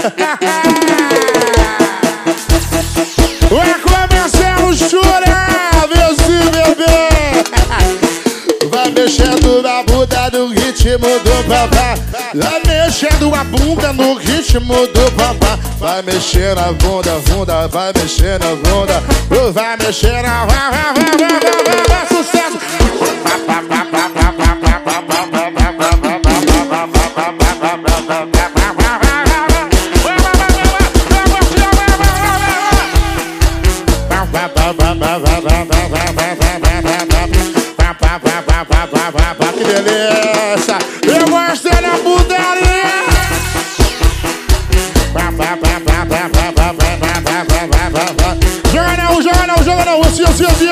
Vai começar o chorar, meu bebê. Vai mexendo na bunda no ritmo do papá. Vai mexendo a bunda no ritmo do papá. Vai mexer na bunda, vai mexer na bunda. Vai mexer na... Vai, sucesso! Que delícia! Eu gosto da putaria! Joga não, assim,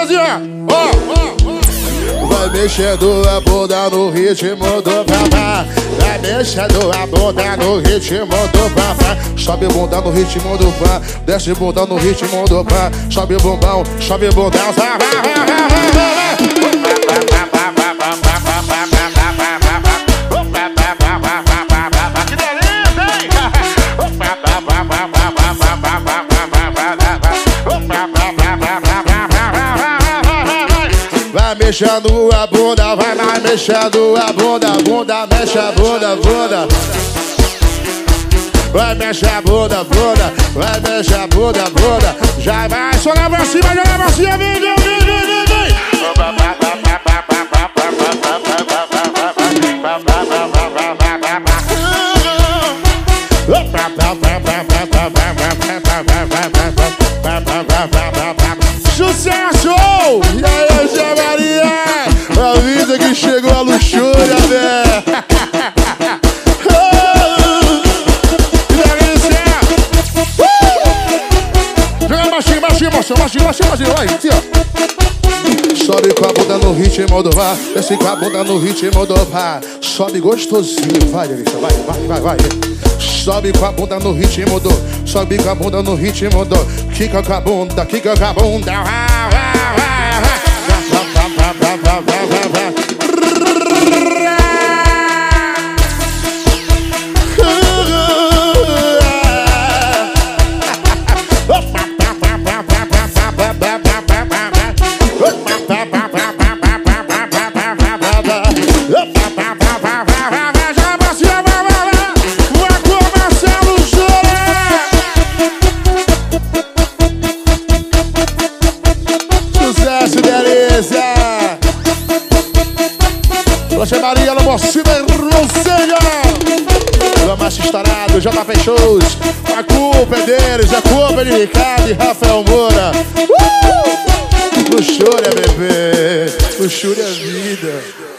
ó! Vai mexendo a bunda no ritmo do papá. Vai mexendo a bunda no ritmo do papá. Sobe bunda no ritmo do pá. Desce bunda no ritmo do pá. Sobe bundão, sobe bundão. Vai mexendo a bunda, vai mexendo a bunda, mexe a bunda. Vai mexer a bunda, vai mexer a bunda. Já vai, joga pra cima, vem. Sucesso! E aí, Zé Maria? Avisa que chegou a luxúria, velho! Joga baixinho, vai, assim, ó. Sobe com a bunda no ritmo do vá. Desce com a bunda no ritmo do vá. Sobe gostosinho, vai, Delícia, vai. Sobe com a bunda no ritmo do. Sobe com a bunda no ritmo do. Quica com a bunda, Rocha Maria, no Mocinho, não seja! Vamos estourado, JP Shows. A culpa é deles, a culpa é de Ricardo e Rafael Moura. Luxúria, bebê. Luxúria é vida.